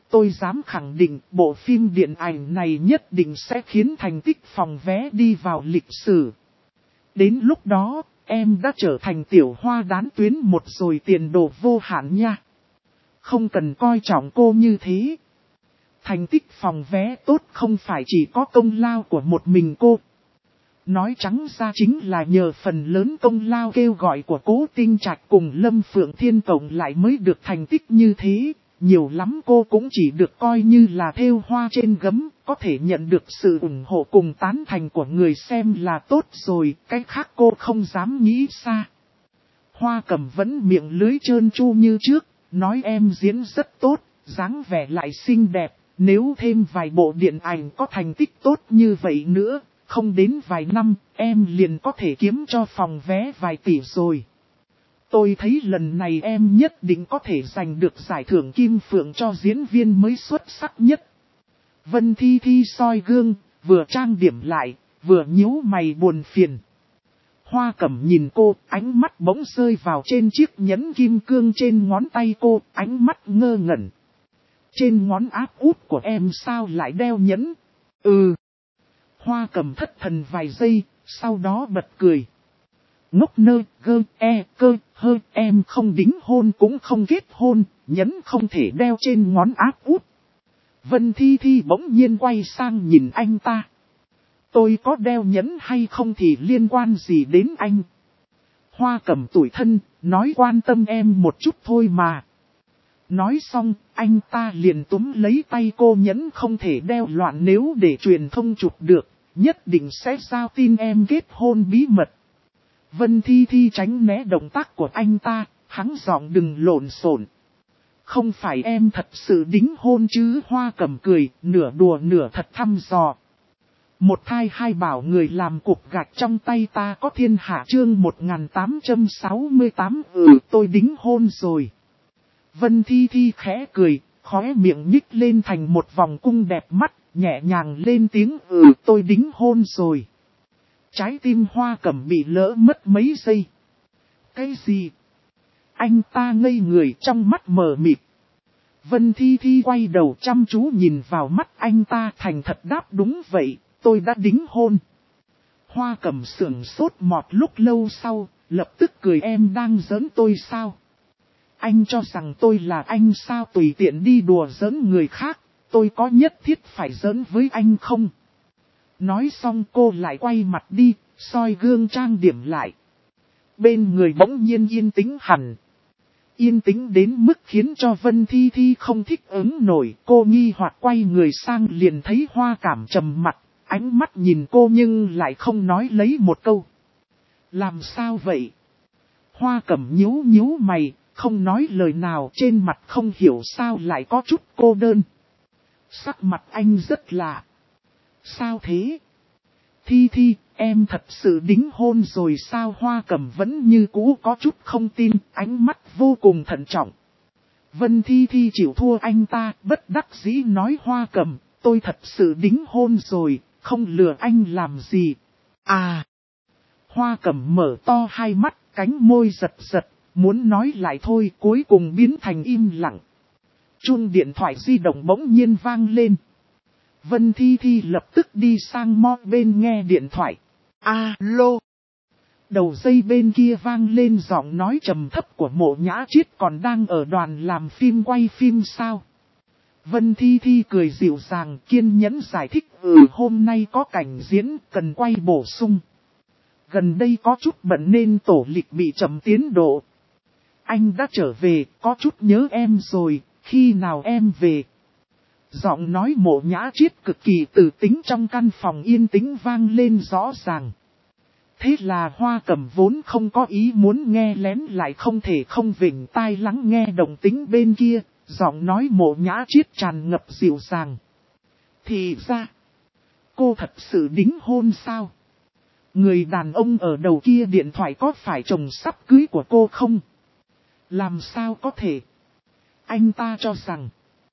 tôi dám khẳng định bộ phim điện ảnh này nhất định sẽ khiến thành tích phòng vé đi vào lịch sử. Đến lúc đó, em đã trở thành tiểu hoa đán tuyến một rồi, tiền đồ vô hạn nha. Không cần coi trọng cô như thế. Thành tích phòng vé tốt không phải chỉ có công lao của một mình cô. Nói trắng ra chính là nhờ phần lớn công lao kêu gọi của Cố Tinh Trạch cùng Lâm Phượng Thiên cộng lại mới được thành tích như thế. Nhiều lắm cô cũng chỉ được coi như là thêu hoa trên gấm, có thể nhận được sự ủng hộ cùng tán thành của người xem là tốt rồi, cái khác cô không dám nghĩ xa. Hoa Cẩm vẫn miệng lưới trơn tru như trước, nói em diễn rất tốt, dáng vẻ lại xinh đẹp, nếu thêm vài bộ điện ảnh có thành tích tốt như vậy nữa, không đến vài năm, em liền có thể kiếm cho phòng vé vài tỷ rồi. Tôi thấy lần này em nhất định có thể giành được giải thưởng Kim Phượng cho diễn viên mới xuất sắc nhất. Vân Thi Thi soi gương, vừa trang điểm lại, vừa nhíu mày buồn phiền. Hoa Cẩm nhìn cô, ánh mắt bỗng rơi vào trên chiếc nhẫn kim cương trên ngón tay cô, ánh mắt ngơ ngẩn. Trên ngón áp út của em sao lại đeo nhẫn? Hoa Cẩm thất thần vài giây, sau đó bật cười. Ngốc nơ, gơ, cơ, hơ, em không đính hôn cũng không kết hôn, nhẫn không thể đeo trên ngón áp út. Vân Thi Thi bỗng nhiên quay sang nhìn anh ta. Tôi có đeo nhẫn hay không thì liên quan gì đến anh? Hoa Cẩm tủi thân, nói quan tâm em một chút thôi mà. Nói xong, anh ta liền túm lấy tay cô, nhẫn không thể đeo loạn, nếu để truyền thông chụp được, nhất định sẽ giao tin em kết hôn bí mật. Vân Thi Thi tránh né động tác của anh ta, hắng giọng đừng lộn xộn. Không phải em thật sự đính hôn chứ? Hoa Cẩm cười, nửa đùa nửa thật thăm dò. Một thai hai bảo người làm cục gạch trong tay ta có thiên hạ, chương 1868. Tôi đính hôn rồi. Vân Thi Thi khẽ cười, khóe miệng nhích lên thành một vòng cung đẹp mắt, nhẹ nhàng lên tiếng tôi đính hôn rồi. Trái tim Hoa Cẩm bị lỡ mất mấy giây. Cái gì? Anh ta ngây người, trong mắt mờ mịt. Vân Thi Thi quay đầu chăm chú nhìn vào mắt anh ta, thành thật đáp đúng vậy, tôi đã đính hôn. Hoa Cẩm sững sốt một lúc lâu sau, lập tức cười, em đang giỡn tôi sao? Anh cho rằng tôi là anh sao? Tùy tiện đi đùa giỡn người khác, tôi có nhất thiết phải giỡn với anh không? Nói xong cô lại quay mặt đi, soi gương trang điểm lại. Bên người bỗng nhiên yên tĩnh hẳn. Yên tĩnh đến mức khiến cho Vân Thi Thi không thích ứng nổi. Cô nghi hoặc quay người sang liền thấy Hoa Cẩm trầm mặt, ánh mắt nhìn cô nhưng lại không nói lấy một câu. Làm sao vậy? Hoa Cẩm nhíu nhíu mày, không nói lời nào, trên mặt không hiểu sao lại có chút cô đơn. Sắc mặt anh rất lạ. Sao thế? Thi Thi, em thật sự đính hôn rồi sao? Hoa Cẩm vẫn như cũ có chút không tin, ánh mắt vô cùng thận trọng. Vân Thi Thi chịu thua anh ta, bất đắc dĩ nói Hoa Cẩm, tôi thật sự đính hôn rồi, không lừa anh làm gì. À! Hoa Cẩm mở to hai mắt, cánh môi giật giật, muốn nói lại thôi, cuối cùng biến thành im lặng. Chuông điện thoại di động bỗng nhiên vang lên. Vân Thi Thi lập tức đi sang mo bên nghe điện thoại. Alo. Đầu dây bên kia vang lên giọng nói trầm thấp của Mộ Nhã Chiết, còn đang ở đoàn làm phim quay phim sao? Vân Thi Thi cười dịu dàng kiên nhẫn giải thích, hôm nay có cảnh diễn cần quay bổ sung. Gần đây có chút bận nên tổ lịch bị chậm tiến độ. Anh đã trở về, có chút nhớ em rồi, khi nào em về? Giọng nói Mộ Nhã Chiết cực kỳ tử tính trong căn phòng yên tĩnh vang lên rõ ràng. Thế là Hoa Cẩm vốn không có ý muốn nghe lén lại không thể không vểnh tai lắng nghe động tĩnh bên kia, giọng nói Mộ Nhã Chiết tràn ngập dịu dàng. Thì ra, cô thật sự đính hôn sao? Người đàn ông ở đầu kia điện thoại có phải chồng sắp cưới của cô không? Làm sao có thể? Anh ta cho rằng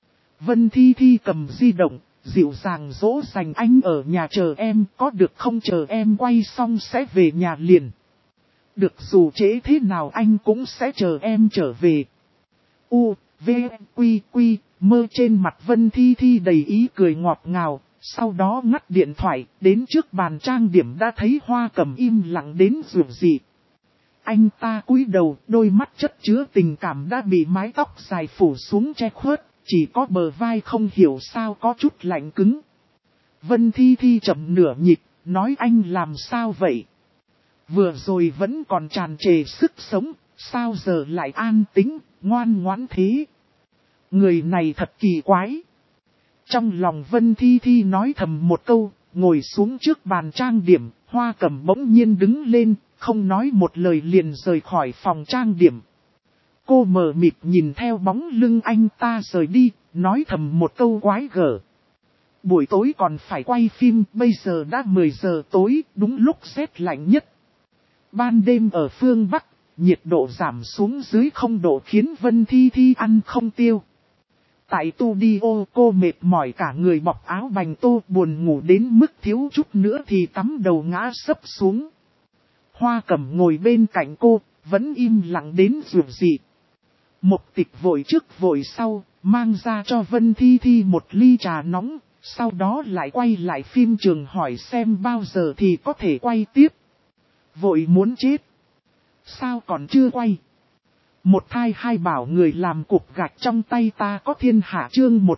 Vân Thi Thi cầm di động, dịu dàng dỗ dành anh ở nhà chờ em, có được không? Chờ em quay xong sẽ về nhà liền. Được, dù trễ thế nào anh cũng sẽ chờ em trở về. U, V, Quy, Quy, mơ trên mặt Vân Thi Thi đầy ý cười ngọt ngào, sau đó ngắt điện thoại, đến trước bàn trang điểm đã thấy Hoa Cẩm im lặng đến rượu dị. Anh ta cúi đầu, đôi mắt chất chứa tình cảm đã bị mái tóc dài phủ xuống che khuất, chỉ có bờ vai không hiểu sao có chút lạnh cứng. Vân Thi Thi chậm nửa nhịp, nói anh làm sao vậy? Vừa rồi vẫn còn tràn trề sức sống, sao giờ lại an tĩnh, ngoan ngoãn thế? Người này thật kỳ quái. Trong lòng Vân Thi Thi nói thầm một câu, ngồi xuống trước bàn trang điểm, Hoa Cẩm bỗng nhiên đứng lên, không nói một lời liền rời khỏi phòng trang điểm. Cô mờ mịt nhìn theo bóng lưng anh ta rời đi, nói thầm một câu quái gở. Buổi tối còn phải quay phim, bây giờ đã 10 giờ tối, đúng lúc rét lạnh nhất. Ban đêm ở phương Bắc, nhiệt độ giảm xuống dưới 0 độ khiến Vân Thi Thi ăn không tiêu. Tại studio cô mệt mỏi cả người bọc áo bành tô, buồn ngủ đến mức thiếu chút nữa thì tắm đầu ngã sấp xuống. Hoa Cẩm ngồi bên cạnh cô, vẫn im lặng đến rượu dị. Mộc Tịch vội trước vội sau, mang ra cho Vân Thi Thi một ly trà nóng, sau đó lại quay lại phim trường hỏi xem bao giờ thì có thể quay tiếp. Vội muốn chết. Sao còn chưa quay? Một thai hai bảo người làm cục gạch trong tay ta có thiên hạ chương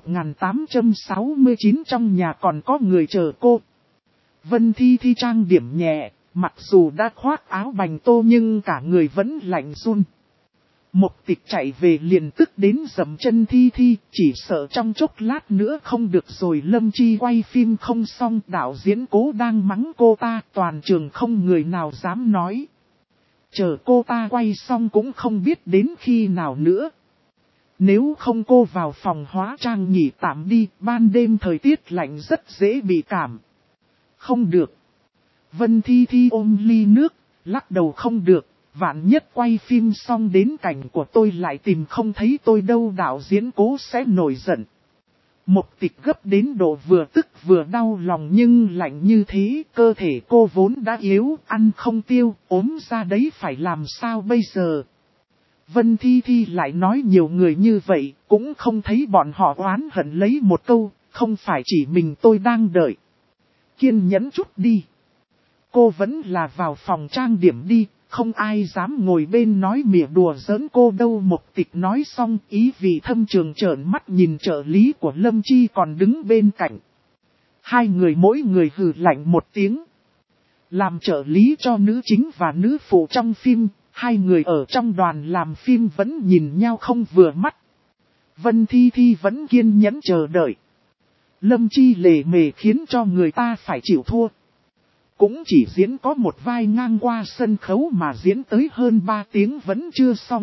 1869 trong nhà còn có người chờ cô. Vân Thi Thi trang điểm nhẹ, mặc dù đã khoác áo bành tô nhưng cả người vẫn lạnh run. Mộc Tịch chạy về liền tức đến dậm chân Thi Thi, chỉ sợ trong chốc lát nữa không được rồi. Lâm Chi quay phim không xong, đạo diễn Cố đang mắng cô ta, toàn trường không người nào dám nói. Chờ cô ta quay xong cũng không biết đến khi nào nữa. Nếu không cô vào phòng hóa trang nghỉ tạm đi, ban đêm thời tiết lạnh rất dễ bị cảm. Không được. Vân Thi Thi ôm ly nước, lắc đầu không được. Vạn nhất quay phim xong đến cảnh của tôi lại tìm không thấy tôi đâu, đạo diễn Cố sẽ nổi giận. Mộc Tịch gấp đến độ vừa tức vừa đau lòng, nhưng lạnh như thế, cơ thể cô vốn đã yếu, ăn không tiêu, ốm ra đấy phải làm sao bây giờ? Vân Thi Thi lại nói nhiều người như vậy, cũng không thấy bọn họ oán hận lấy một câu, không phải chỉ mình tôi đang đợi. Kiên nhẫn chút đi. Cô vẫn là vào phòng trang điểm đi. Không ai dám ngồi bên nói mỉa đùa giỡn cô đâu. Mộc Tịch nói xong, ý vị thâm trường trợn mắt nhìn trợ lý của Lâm Chi còn đứng bên cạnh. Hai người mỗi người hừ lạnh một tiếng. Làm trợ lý cho nữ chính và nữ phụ trong phim, hai người ở trong đoàn làm phim vẫn nhìn nhau không vừa mắt. Vân Thi Thi vẫn kiên nhẫn chờ đợi. Lâm Chi lề mề khiến cho người ta phải chịu thua. Cũng chỉ diễn có một vai ngang qua sân khấu mà diễn tới hơn 3 tiếng vẫn chưa xong.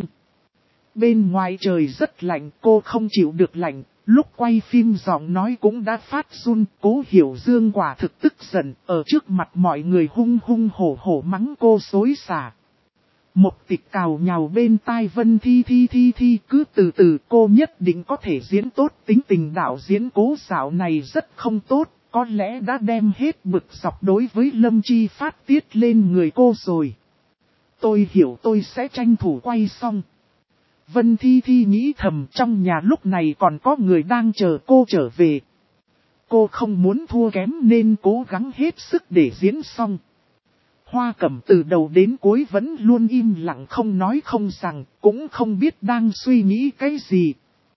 Bên ngoài trời rất lạnh, cô không chịu được lạnh, lúc quay phim giọng nói cũng đã phát run. Cố Hiểu Dương quả thực tức giận, ở trước mặt mọi người hung hung hổ hổ mắng cô xối xả. Mộc Tịch cào nhào bên tai Vân Thi Thi cứ từ từ, cô nhất định có thể diễn tốt. Tính tình đạo diễn Cố dạo này rất không tốt. Có lẽ đã đem hết bực dọc đối với Lâm Chi phát tiết lên người cô rồi. Tôi hiểu, tôi sẽ tranh thủ quay xong. Vân Thi Thi nghĩ thầm, trong nhà lúc này còn có người đang chờ cô trở về. Cô không muốn thua kém nên cố gắng hết sức để diễn xong. Hoa Cẩm từ đầu đến cuối vẫn luôn im lặng không nói không rằng, cũng không biết đang suy nghĩ cái gì.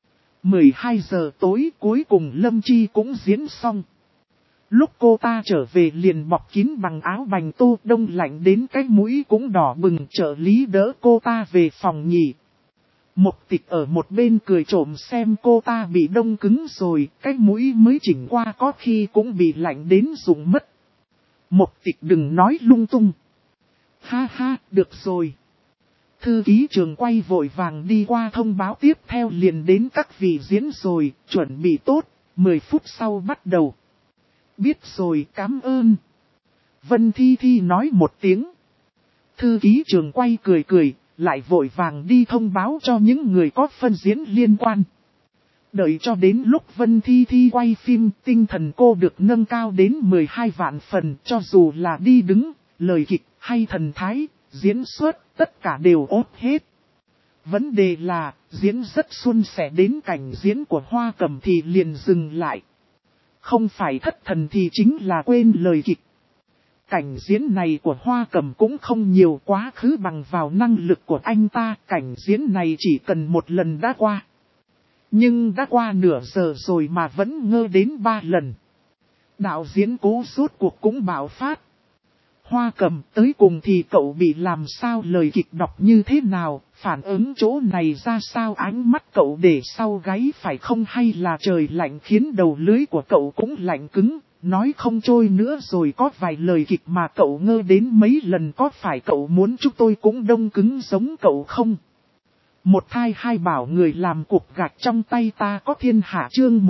12 giờ tối cuối cùng Lâm Chi cũng diễn xong. Lúc cô ta trở về liền bọc kín bằng áo bành tô, đông lạnh đến cái mũi cũng đỏ bừng. Trợ lý đỡ cô ta về phòng nghỉ. Mộc Tịch ở một bên cười trộm xem cô ta bị đông cứng rồi, cái mũi mới chỉnh qua có khi cũng bị lạnh đến rụng mất. Mộc Tịch đừng nói lung tung. Ha ha, được rồi. Thư ký trường quay vội vàng đi qua thông báo tiếp theo liền đến các vị diễn rồi, chuẩn bị tốt, 10 phút sau bắt đầu. Biết rồi, cảm ơn. Vân Thi Thi nói một tiếng. Thư ký trường quay cười cười, lại vội vàng đi thông báo cho những người có phân diễn liên quan. Đợi cho đến lúc Vân Thi Thi quay phim, tinh thần cô được nâng cao đến 12 vạn phần, cho dù là đi đứng, lời kịch hay thần thái, diễn xuất, tất cả đều ốt hết. Vấn đề là, diễn rất suôn sẻ đến cảnh diễn của Hoa Cẩm thì liền dừng lại. Không phải thất thần thì chính là quên lời kịch. Cảnh diễn này của Hoa Cẩm cũng không nhiều quá khứ bằng vào năng lực của anh ta. Cảnh diễn này chỉ cần một lần đã qua. Nhưng đã qua nửa giờ rồi mà vẫn ngơ đến 3 lần. Đạo diễn Cố rốt cuộc cũng bạo phát. Hoa Cẩm, tới cùng thì cậu bị làm sao, lời kịch đọc như thế nào, phản ứng chỗ này ra sao, ánh mắt cậu để sau gáy phải không, hay là trời lạnh khiến đầu lưỡi của cậu cũng lạnh cứng, nói không trôi nữa rồi, có vài lời kịch mà cậu ngơ đến mấy lần, có phải cậu muốn chúng tôi cũng đông cứng giống cậu không? Một thai hai bảo người làm cục gạch trong tay ta có thiên hạ, chương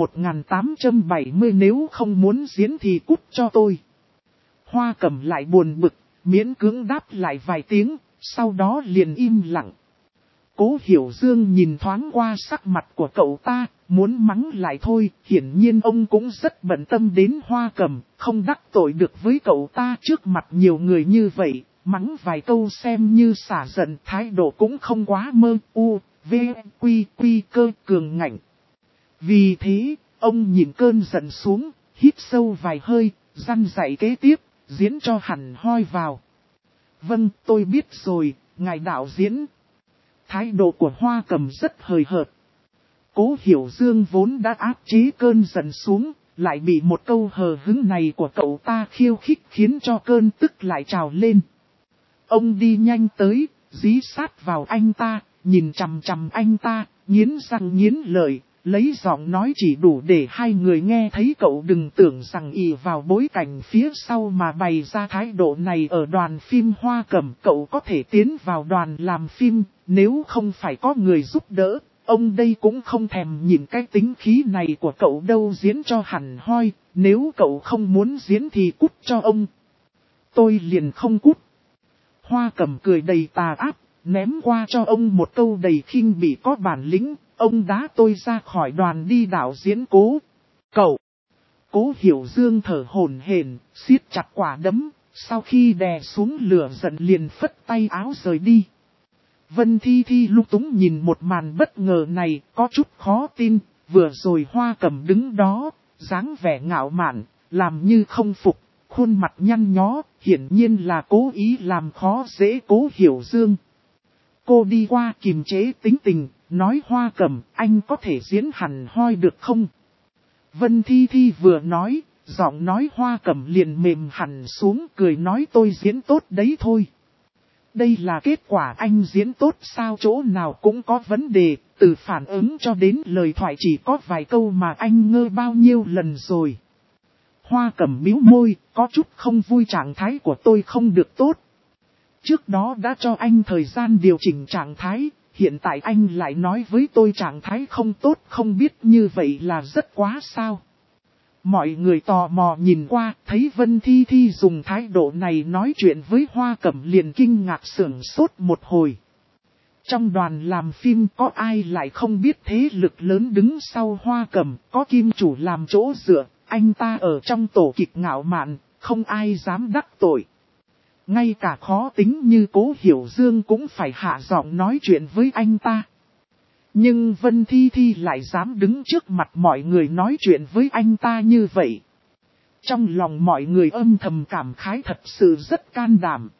1870, nếu không muốn diễn thì cút cho tôi. Hoa Cẩm lại buồn bực, miễn cưỡng đáp lại vài tiếng, sau đó liền im lặng. Cố Hiểu Dương nhìn thoáng qua sắc mặt của cậu ta, muốn mắng lại thôi, hiển nhiên ông cũng rất bận tâm đến Hoa Cẩm, không đắc tội được với cậu ta trước mặt nhiều người như vậy, mắng vài câu xem như xả giận, thái độ cũng không quá mơ u, v, quy cơ cường ngạnh. Vì thế, ông nhìn cơn giận xuống, hít sâu vài hơi, răn dạy kế tiếp. Diễn cho hẳn hoi vào. Vâng, tôi biết rồi, ngài đạo diễn. Thái độ của Hoa Cẩm rất hời hợt. Cố Hiểu Dương vốn đã áp chế cơn giận xuống, lại bị một câu hờ hững này của cậu ta khiêu khích khiến cho cơn tức lại trào lên. Ông đi nhanh tới, dí sát vào anh ta, nhìn chằm chằm anh ta, nghiến răng nghiến lợi. Lấy giọng nói chỉ đủ để hai người nghe thấy, cậu đừng tưởng rằng ỷ vào bối cảnh phía sau mà bày ra thái độ này ở đoàn phim Hoa Cẩm. Cậu có thể tiến vào đoàn làm phim, nếu không phải có người giúp đỡ, ông đây cũng không thèm nhìn cái tính khí này của cậu đâu, diễn cho hẳn hoi, nếu cậu không muốn diễn thì cút cho ông. Tôi liền không cút. Hoa Cẩm cười đầy tà ác, ném qua cho ông một câu đầy khinh bỉ, có bản lĩnh. Ông đá tôi ra khỏi đoàn đi, đạo diễn Cố. Cậu. Cố Hiểu Dương thở hổn hển, siết chặt quả đấm, sau khi đè xuống lửa giận liền phất tay áo rời đi. Vân Thi Thi lung túng nhìn một màn bất ngờ này, có chút khó tin, vừa rồi Hoa Cẩm đứng đó, dáng vẻ ngạo mạn, làm như không phục, khuôn mặt nhăn nhó, hiển nhiên là cố ý làm khó dễ Cố Hiểu Dương. Cô đi qua kiềm chế tính tình, nói Hoa Cẩm, anh có thể diễn hẳn hoi được không? Vân Thi Thi vừa nói, giọng nói Hoa Cẩm liền mềm hẳn xuống, cười nói tôi diễn tốt đấy thôi. Đây là kết quả anh diễn tốt sao, chỗ nào cũng có vấn đề, từ phản ứng cho đến lời thoại chỉ có vài câu mà anh ngơ bao nhiêu lần rồi. Hoa Cẩm mím môi, có chút không vui, trạng thái của tôi không được tốt. Trước đó đã cho anh thời gian điều chỉnh trạng thái, hiện tại anh lại nói với tôi trạng thái không tốt, không biết như vậy là rất quá sao. Mọi người tò mò nhìn qua, thấy Vân Thi Thi dùng thái độ này nói chuyện với Hoa Cẩm liền kinh ngạc sửng sốt một hồi. Trong đoàn làm phim có ai lại không biết thế lực lớn đứng sau Hoa Cẩm, có Kim Chủ làm chỗ dựa, anh ta ở trong tổ kịch ngạo mạn, không ai dám đắc tội. Ngay cả khó tính như Cố Hiểu Dương cũng phải hạ giọng nói chuyện với anh ta. Nhưng Vân Thi Thi lại dám đứng trước mặt mọi người nói chuyện với anh ta như vậy. Trong lòng mọi người âm thầm cảm khái, thật sự rất can đảm.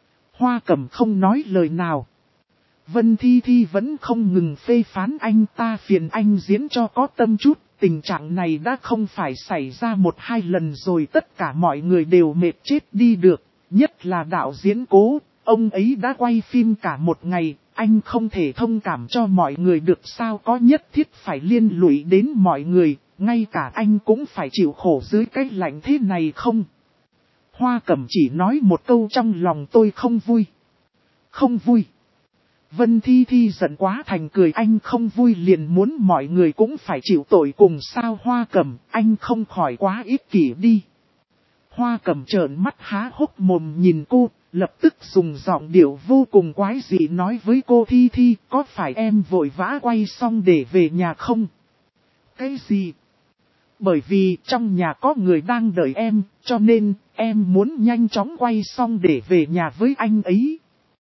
Hoa Cẩm không nói lời nào. Vân Thi Thi vẫn không ngừng phê phán anh ta, phiền anh diễn cho có tâm chút. Tình trạng này đã không phải xảy ra 1-2 lần rồi, tất cả mọi người đều mệt chết đi được. Nhất là đạo diễn Cố, ông ấy đã quay phim cả một ngày, anh không thể thông cảm cho mọi người được sao, có nhất thiết phải liên lụy đến mọi người, ngay cả anh cũng phải chịu khổ dưới cái lạnh thế này không? Hoa Cẩm chỉ nói một câu trong lòng tôi không vui. Không vui. Vân Thi Thi giận quá thành cười, anh không vui liền muốn mọi người cũng phải chịu tội cùng sao? Hoa Cẩm, anh không khỏi quá ích kỷ đi. Hoa Cẩm trợn mắt há hốc mồm nhìn cô, lập tức dùng giọng điệu vô cùng quái dị nói với cô Thi Thi, có phải em vội vã quay xong để về nhà không? Cái gì? Bởi vì trong nhà có người đang đợi em, cho nên em muốn nhanh chóng quay xong để về nhà với anh ấy.